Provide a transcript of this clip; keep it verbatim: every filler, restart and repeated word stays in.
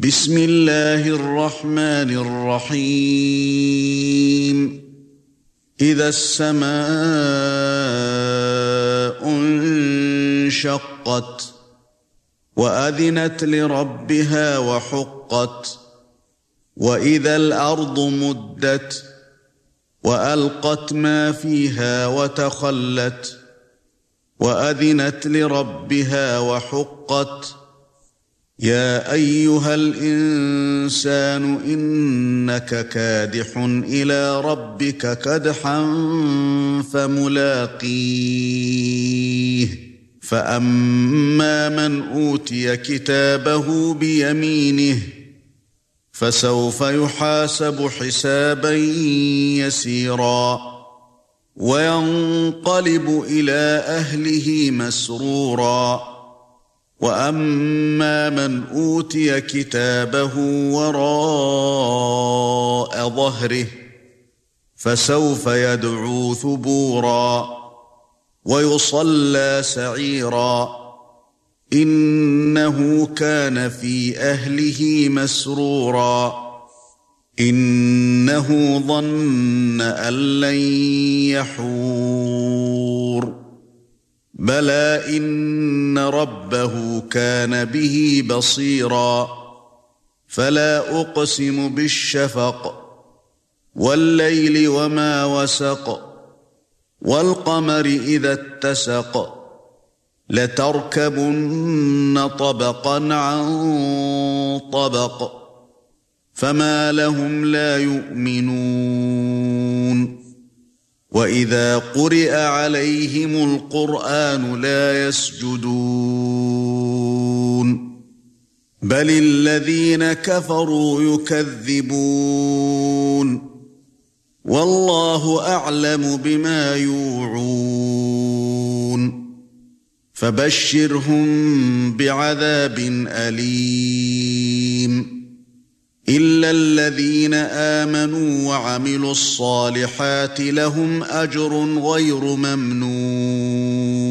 بسم الله الرحمن الرحيم إذا السماء انشقت وأذنت لربها وحقت وإذا الأرض مدت وألقت ما فيها وتخلت وأذنت لربها وحقت يا أيها الإنسان إنك كادح إلى ربك كدحا فملاقيه فأما من أوتي كتابه بيمينه فسوف يحاسب حسابا يسيرا وينقلب إلى أهله مسرورا وَأَمَّا مَنْ أُوتِيَ كِتَابَهُ وَرَاءَ ظَهْرِهِ فَسَوْفَ يَدْعُو ثُبُورًا وَيُصْلَى سَعِيرًا إِنَّهُ كَانَ فِي أَهْلِهِ مَسْرُورًا إِنَّهُ ظَنَّ أَن لَّن يَحُورَ بلى إن ربه كان به بصيرا فلا أقسم بالشفق والليل وما وسق والقمر إذا اتسق لتركبن طبقا عن طبق فما لهم لا يؤمنون وَإِذَا قُرِئَ عَلَيْهِمُ الْقُرْآنُ لَا يَسْجُدُونَ بَلِ الَّذِينَ كَفَرُوا يُكَذِّبُونَ وَاللَّهُ أَعْلَمُ بِمَا يُوعُونَ فَبَشِّرْهُم بِعَذَابٍ أَلِيمٍ إِلَّا الَّذِينَ آمَنُوا وَعَمِلُوا الصَّالِحَاتِ لَهُمْ أَجْرٌ غَيْرُ مَمْنُونٍ